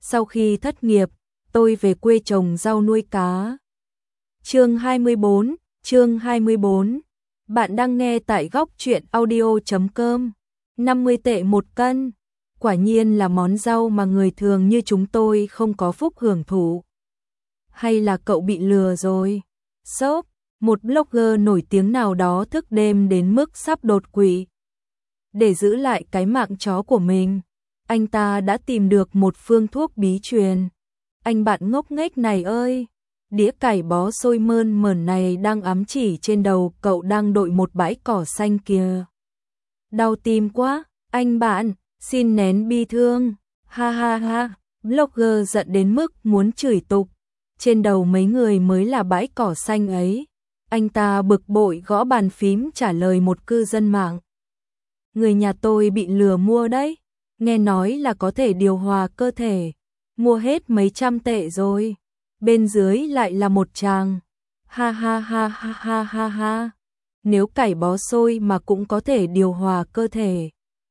Sau khi thất nghiệp, tôi về quê trồng rau nuôi cá. Chương 24. Bạn đang nghe tại góc truyện audio.com. 50 tệ một cân. Quả nhiên là món rau mà người thường như chúng tôi không có phúc hưởng thụ. Hay là cậu bị lừa rồi? Shop, một blogger nổi tiếng nào đó thức đêm đến mức sắp đột quỵ. Để giữ lại cái mạng chó của mình, anh ta đã tìm được một phương thuốc bí truyền. Anh bạn ngốc nghếch này ơi, đĩa cải bó xôi mơn mởn này đang ám chỉ trên đầu cậu đang đội một bãi cỏ xanh kìa. Đau tim quá, anh bạn, xin nén bi thương. Ha ha ha, blogger giận đến mức muốn chửi tục. Trên đầu mấy người mới là bãi cỏ xanh ấy. Anh ta bực bội gõ bàn phím trả lời một cư dân mạng. Người nhà tôi bị lừa mua đấy, nghe nói là có thể điều hòa cơ thể, mua hết mấy trăm tệ rồi. Bên dưới lại là một tràng. Ha ha ha ha ha ha ha. Nếu cải bó xôi mà cũng có thể điều hòa cơ thể,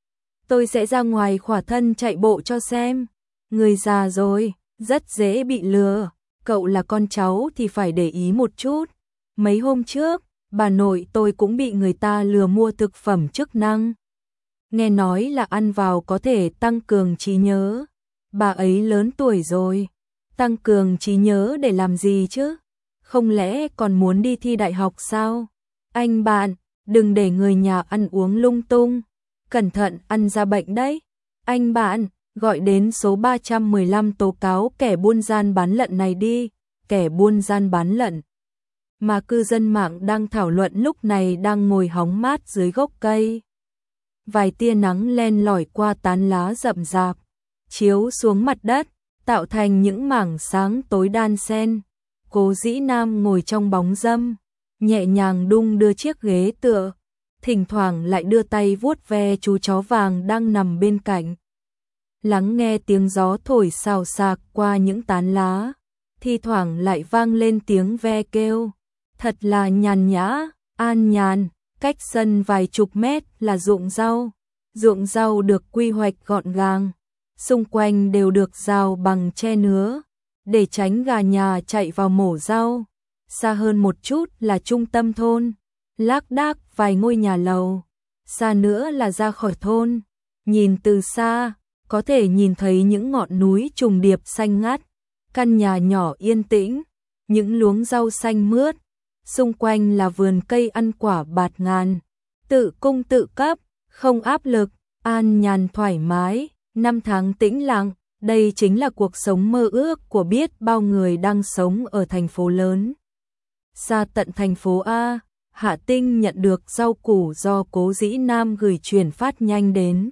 tôi sẽ ra ngoài khỏa thân chạy bộ cho xem. Người già rồi, rất dễ bị lừa. Cậu là con cháu thì phải để ý một chút. Mấy hôm trước, bà nội tôi cũng bị người ta lừa mua thực phẩm chức năng. Nghe nói là ăn vào có thể tăng cường trí nhớ. Bà ấy lớn tuổi rồi, tăng cường trí nhớ để làm gì chứ? Không lẽ còn muốn đi thi đại học sao? Anh bạn, đừng để người nhà ăn uống lung tung, cẩn thận ăn ra bệnh đấy. Anh bạn, gọi đến số 315 tố cáo kẻ buôn gian bán lận này đi. Kẻ buôn gian bán lận mà cư dân mạng đang thảo luận lúc này đang ngồi hóng mát dưới gốc cây. Vài tia nắng len lỏi qua tán lá rậm rạp, chiếu xuống mặt đất, tạo thành những mảng sáng tối đan xen. Cố Dĩ Nam ngồi trong bóng râm, nhẹ nhàng đung đưa chiếc ghế tựa, thỉnh thoảng lại đưa tay vuốt ve chú chó vàng đang nằm bên cạnh. Lắng nghe tiếng gió thổi xào xạc qua những tán lá, thi thoảng lại vang lên tiếng ve kêu. Thật là nhàn nhã, an nhàn. Cách sân vài chục mét là ruộng rau. Ruộng rau được quy hoạch gọn gàng, xung quanh đều được rào bằng tre nứa, để tránh gà nhà chạy vào mổ rau. Xa hơn một chút là trung tâm thôn, lác đác vài ngôi nhà lầu. Xa nữa là ra khỏi thôn, nhìn từ xa, có thể nhìn thấy những ngọn núi trùng điệp xanh ngắt, căn nhà nhỏ yên tĩnh, những luống rau xanh mướt. Xung quanh là vườn cây ăn quả bạt ngàn, tự cung tự cấp, không áp lực, an nhàn thoải mái, năm tháng tĩnh lặng. Đây chính là cuộc sống mơ ước của biết bao người đang sống ở thành phố lớn. Xa tận thành phố A, Hạ Tinh nhận được rau củ do Cố Dĩ Nam gửi chuyển phát nhanh đến.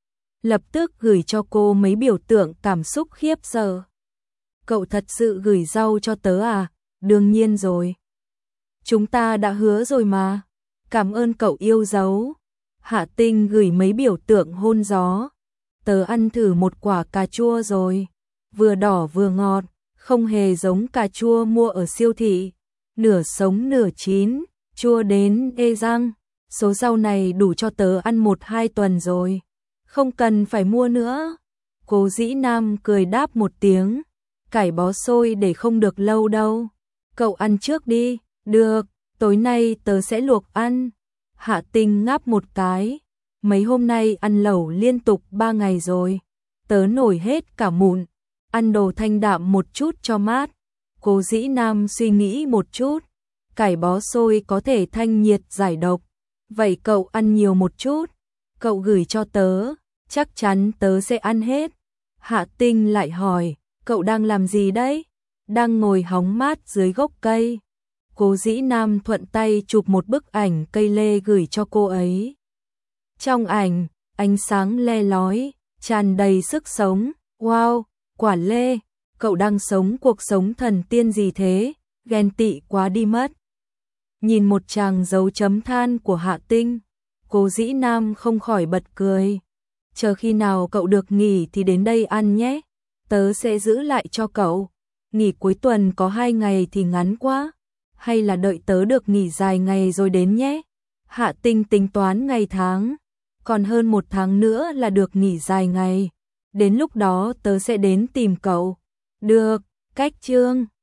Lập tức gửi cho cô mấy biểu tượng cảm xúc khiếp sợ. Cậu thật sự gửi rau cho tớ à? Đương nhiên rồi. Chúng ta đã hứa rồi mà. Cảm ơn cậu yêu dấu. Hạ Tinh gửi mấy biểu tượng hôn gió. Tớ ăn thử một quả cà chua rồi. Vừa đỏ vừa ngọt, không hề giống cà chua mua ở siêu thị. Nửa sống nửa chín, chua đến ê răng. Số rau này đủ cho tớ ăn 1-2 tuần rồi. Không cần phải mua nữa. Cố Dĩ Nam cười đáp một tiếng. Cải bó xôi để không được lâu đâu. Cậu ăn trước đi. Được, tối nay tớ sẽ luộc ăn. Hạ Tinh ngáp một cái. Mấy hôm nay ăn lẩu liên tục 3 ngày rồi. Tớ nổi hết cả mụn. Ăn đồ thanh đạm một chút cho mát. Cố Dĩ Nam suy nghĩ một chút. Cải bó xôi có thể thanh nhiệt giải độc. Vậy cậu ăn nhiều một chút. Cậu gửi cho tớ, chắc chắn tớ sẽ ăn hết. Hạ Tinh lại hỏi, cậu đang làm gì đấy? Đang ngồi hóng mát dưới gốc cây. Cố Dĩ Nam thuận tay chụp một bức ảnh cây lê gửi cho cô ấy. Trong ảnh, ánh sáng le lói, tràn đầy sức sống. Wow, quả lê, cậu đang sống cuộc sống thần tiên gì thế? Ghen tị quá đi mất. Nhìn một tràng dấu chấm than của Hạ Tinh, Cố Dĩ Nam không khỏi bật cười. Chờ khi nào cậu được nghỉ thì đến đây ăn nhé. Tớ sẽ giữ lại cho cậu. Nghỉ cuối tuần có 2 ngày thì ngắn quá. Hay là đợi tớ được nghỉ dài ngày rồi đến nhé. Hạ Tinh tính toán ngày tháng. Còn hơn 1 tháng nữa là được nghỉ dài ngày. đến lúc đó tớ sẽ đến tìm cậu. Được, cách chương.